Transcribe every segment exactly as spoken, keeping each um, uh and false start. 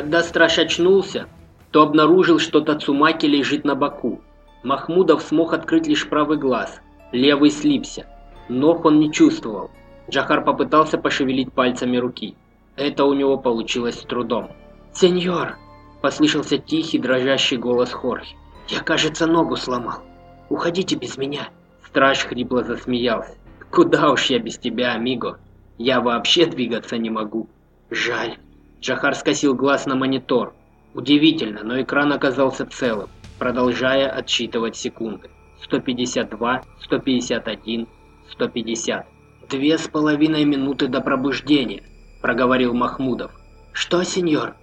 Когда страж очнулся, то обнаружил, что Тацумаки лежит на боку. Махмудов смог открыть лишь правый глаз, левый слипся. Ног он не чувствовал. Джохар попытался пошевелить пальцами руки. Это у него получилось с трудом. «Сеньор!» – послышался тихий, дрожащий голос Хорхе. «Я, кажется, ногу сломал. Уходите без меня!» Страж хрипло засмеялся. «Куда уж я без тебя, амиго? Я вообще двигаться не могу». «Жаль». Джохар скосил глаз на монитор. Удивительно, но экран оказался целым, продолжая отсчитывать секунды. сто пятьдесят два, сто пятьдесят один, сто пятьдесят. «Две с половиной минуты до пробуждения», – проговорил Махмудов. «Что, сеньор?»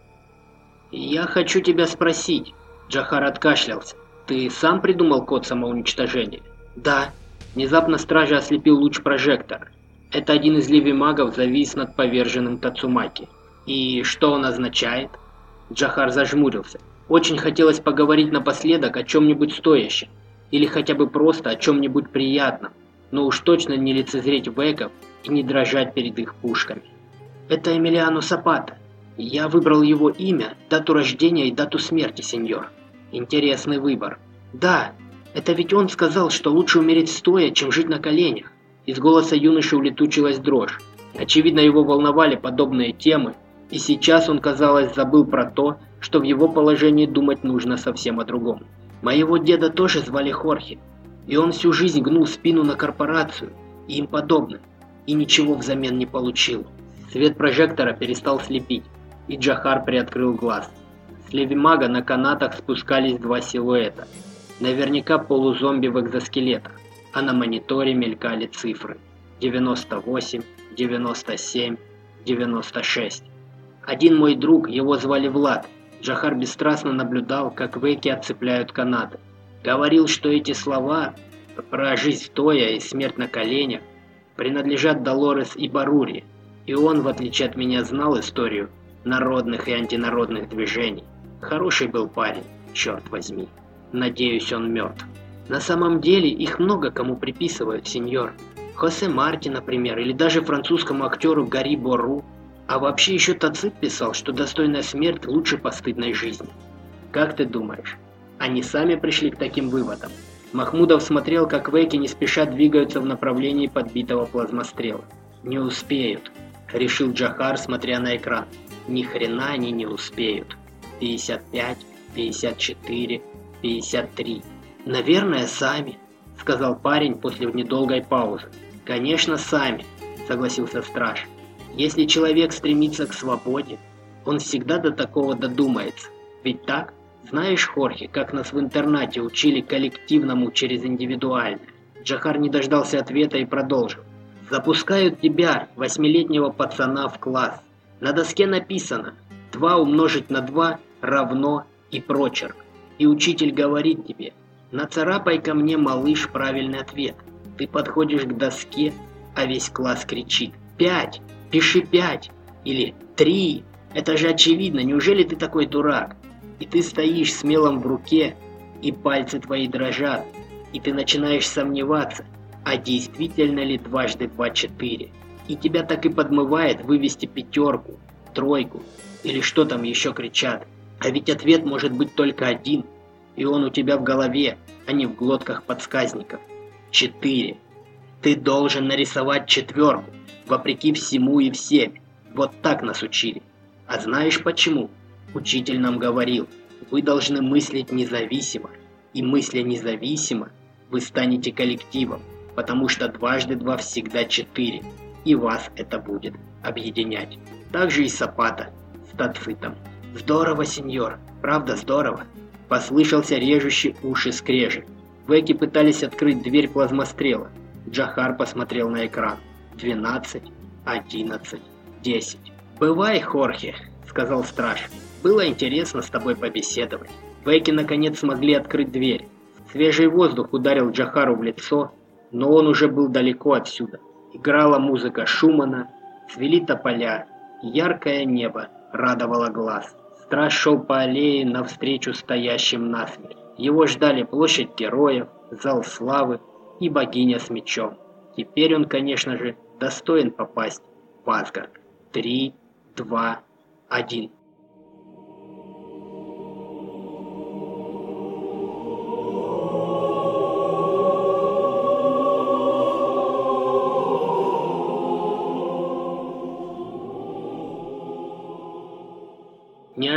«Я хочу тебя спросить». Джохар откашлялся. «Ты сам придумал код самоуничтожения?» «Да». Внезапно стража ослепил луч прожектора. Это один из леви-магов завис над поверженным Тацумаки. «И что он означает?» Джохар зажмурился. Очень хотелось поговорить напоследок о чем-нибудь стоящем. Или хотя бы просто о чем-нибудь приятном. Но уж точно не лицезреть веков и не дрожать перед их пушками. «Это Эмилиано Сапата. Я выбрал его имя, дату рождения и дату смерти, сеньор». «Интересный выбор». «Да, это ведь он сказал, что лучше умереть стоя, чем жить на коленях». Из голоса юноши улетучилась дрожь. Очевидно, его волновали подобные темы, и сейчас он, казалось, забыл про то, что в его положении думать нужно совсем о другом. «Моего деда тоже звали Хорхе, и он всю жизнь гнул спину на корпорацию и им подобное, и ничего взамен не получил». Свет прожектора перестал слепить, и Джохар приоткрыл глаз. С леви-мага на канатах спускались два силуэта. Наверняка полузомби в экзоскелетах, а на мониторе мелькали цифры. девяносто восемь, девяносто семь, девяносто шесть. Один мой друг, его звали Влад. Джохар бесстрастно наблюдал, как веки отцепляют канаты. Говорил, что эти слова про жизнь стоя и смерть на коленях принадлежат Долорес и Барури, и он, в отличие от меня, знал историю народных и антинародных движений. Хороший был парень, черт возьми. Надеюсь, он мертв. На самом деле их много кому приписывают, сеньор. Хосе Марти, например, или даже французскому актеру Гарри Бору. А вообще еще Тацит писал, что достойная смерть лучше постыдной жизни. Как ты думаешь, они сами пришли к таким выводам? Махмудов смотрел, как веки не спеша двигаются в направлении подбитого плазмострела. «Не успеют», — решил Джохар, смотря на экран. «Ни хрена они не успеют. пятьдесят пять, пятьдесят четыре, пятьдесят три. Наверное, сами», — сказал парень после недолгой паузы. «Конечно, сами», — согласился страж. «Если человек стремится к свободе, он всегда до такого додумается. Ведь так? Знаешь, Хорхе, как нас в интернате учили коллективному через индивидуальное?» Джохар не дождался ответа и продолжил. «Запускают тебя, восьмилетнего пацана, в класс. На доске написано два умножить на два равно и прочерк. И учитель говорит тебе: нацарапай ко мне, малыш, правильный ответ. Ты подходишь к доске, а весь класс кричит: пять! Пиши пять! Или три! Это же очевидно, неужели ты такой дурак? И ты стоишь с мелом в руке, и пальцы твои дрожат, и ты начинаешь сомневаться, а действительно ли дважды два четыре? И тебя так и подмывает вывести пятерку, тройку, или что там еще кричат. А ведь ответ может быть только один, и он у тебя в голове, а не в глотках подсказников. Четыре. Ты должен нарисовать четверку, вопреки всему и всем. Вот так нас учили. А знаешь почему? Учитель нам говорил: вы должны мыслить независимо, и мысля независимо, вы станете коллективом, потому что дважды два всегда четыре, и вас это будет объединять. Так же и Сапата с Тацитом. «Здорово, сеньор, правда здорово», — послышался режущий уши скрежет. Веки пытались открыть дверь плазмострела. Джохар посмотрел на экран. двенадцать, одиннадцать, десять. «Бывай, Хорхе», — сказал страж. «Было интересно с тобой побеседовать». Веки наконец смогли открыть дверь. Свежий воздух ударил Джохару в лицо, но он уже был далеко отсюда. Играла музыка Шумана, цвели тополя, яркое небо радовало глаз. Страж шел по аллее навстречу стоящим насмерть. Его ждали площадь героев, зал славы и богиня с мечом. Теперь он, конечно же, достоин попасть в Асгард. Три, два, один.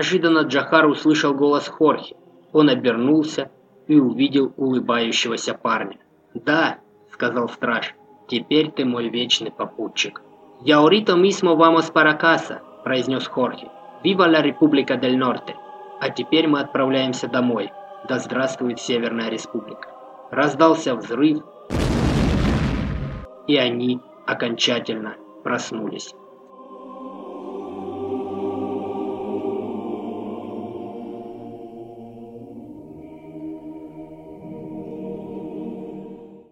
Неожиданно Джохар услышал голос Хорхе. Он обернулся и увидел улыбающегося парня. «Да», — сказал страж, — «теперь ты мой вечный попутчик». «Я ahorita mismo vamos para casa», — произнес Хорхе. «Viva la República del Norte». «А теперь мы отправляемся домой. Да здравствует Северная Республика». Раздался взрыв, и они окончательно проснулись.